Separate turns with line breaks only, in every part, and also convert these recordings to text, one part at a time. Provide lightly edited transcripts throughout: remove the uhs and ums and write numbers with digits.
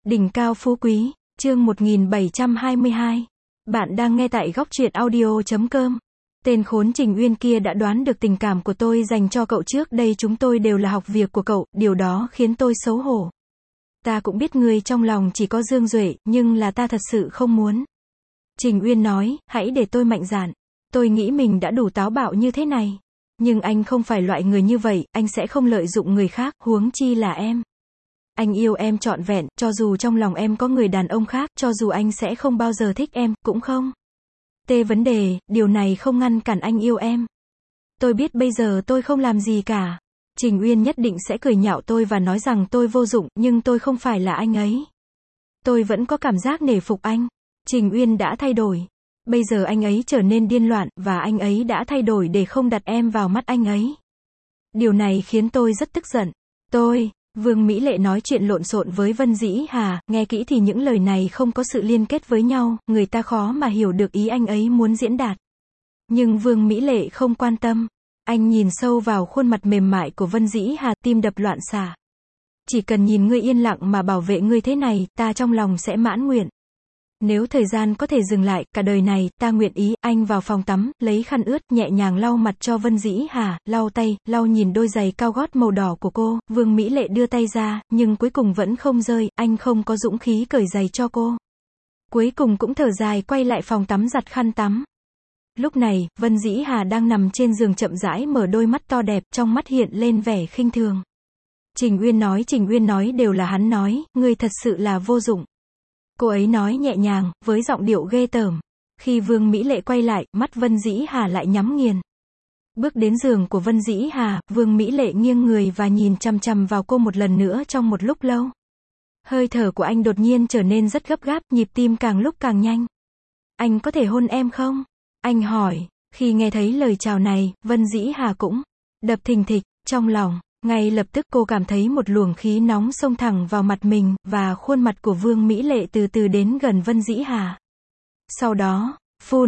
Đỉnh cao phú quý, chương 1722. Bạn đang nghe tại góc truyện audio.com. Tên khốn Trình Uyên kia đã đoán được tình cảm của tôi dành cho cậu trước đây, chúng tôi đều là học việc của cậu, điều đó khiến tôi xấu hổ. Ta cũng biết ngươi trong lòng chỉ có Dương Duệ, nhưng là ta thật sự không muốn. Trình Uyên nói, hãy để tôi mạnh dạn. Tôi nghĩ mình đã đủ táo bạo như thế này. Nhưng anh không phải loại người như vậy, anh sẽ không lợi dụng người khác, huống chi là em. Anh yêu em trọn vẹn, cho dù trong lòng em có người đàn ông khác, cho dù anh sẽ không bao giờ thích em, cũng không. Vấn đề, điều này không ngăn cản anh yêu em. Tôi biết bây giờ tôi không làm gì cả. Trình Uyên nhất định sẽ cười nhạo tôi và nói rằng tôi vô dụng, nhưng tôi không phải là anh ấy. Tôi vẫn có cảm giác nể phục anh. Trình Uyên đã thay đổi. Bây giờ anh ấy trở nên điên loạn, và anh ấy đã thay đổi để không đặt em vào mắt anh ấy. Điều này khiến tôi rất tức giận. Vương Mỹ Lệ nói chuyện lộn xộn với Vân Dĩ Hà, nghe kỹ thì những lời này không có sự liên kết với nhau, người ta khó mà hiểu được ý anh ấy muốn diễn đạt. Nhưng Vương Mỹ Lệ không quan tâm. Anh nhìn sâu vào khuôn mặt mềm mại của Vân Dĩ Hà, tim đập loạn xạ. Chỉ cần nhìn ngươi yên lặng mà bảo vệ ngươi thế này, ta trong lòng sẽ mãn nguyện. Nếu thời gian có thể dừng lại, cả đời này, ta nguyện ý. Anh vào phòng tắm, lấy khăn ướt, nhẹ nhàng lau mặt cho Vân Dĩ Hà, lau tay, lau nhìn đôi giày cao gót màu đỏ của cô. Vương Mỹ Lệ đưa tay ra, nhưng cuối cùng vẫn không rơi, anh không có dũng khí cởi giày cho cô. Cuối cùng cũng thở dài quay lại phòng tắm giặt khăn tắm. Lúc này, Vân Dĩ Hà đang nằm trên giường chậm rãi mở đôi mắt to đẹp, trong mắt hiện lên vẻ khinh thường. Trình Uyên nói đều là hắn nói, ngươi thật sự là vô dụng. Cô ấy nói nhẹ nhàng, với giọng điệu ghê tởm. Khi Vương Mỹ Lệ quay lại, mắt Vân Dĩ Hà lại nhắm nghiền. Bước đến giường của Vân Dĩ Hà, Vương Mỹ Lệ nghiêng người và nhìn chằm chằm vào cô một lần nữa trong một lúc lâu. Hơi thở của anh đột nhiên trở nên rất gấp gáp, nhịp tim càng lúc càng nhanh. Anh có thể hôn em không? Anh hỏi. Khi nghe thấy lời chào này, Vân Dĩ Hà cũng đập thình thịch trong lòng. Ngay lập tức cô cảm thấy một luồng khí nóng xông thẳng vào mặt mình, và khuôn mặt của Vương Mỹ Lệ từ từ đến gần Vân Dĩ Hà. Sau đó,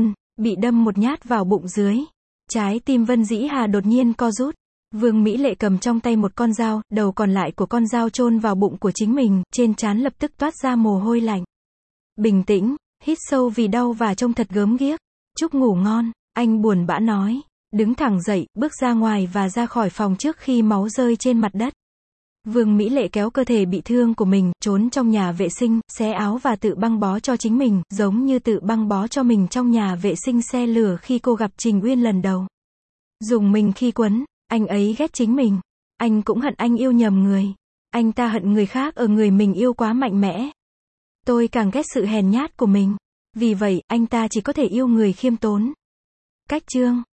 bị đâm một nhát vào bụng dưới. Trái tim Vân Dĩ Hà đột nhiên co rút. Vương Mỹ Lệ cầm trong tay một con dao, đầu còn lại của con dao chôn vào bụng của chính mình, trên trán lập tức toát ra mồ hôi lạnh. Bình tĩnh, hít sâu vì đau và trông thật gớm ghiếc. Chúc ngủ ngon, anh buồn bã nói. Đứng thẳng dậy, bước ra ngoài và ra khỏi phòng trước khi máu rơi trên mặt đất. Vương Mỹ Lệ kéo cơ thể bị thương của mình, trốn trong nhà vệ sinh, xé áo và tự băng bó cho chính mình, giống như tự băng bó cho mình trong nhà vệ sinh xe lửa khi cô gặp Trình Uyên lần đầu. Dùng mình khi quấn, anh ấy ghét chính mình. Anh cũng hận anh yêu nhầm người. Anh ta hận người khác ở người mình yêu quá mạnh mẽ. Tôi càng ghét sự hèn nhát của mình. Vì vậy, anh ta chỉ có thể yêu người khiêm tốn. Cách chương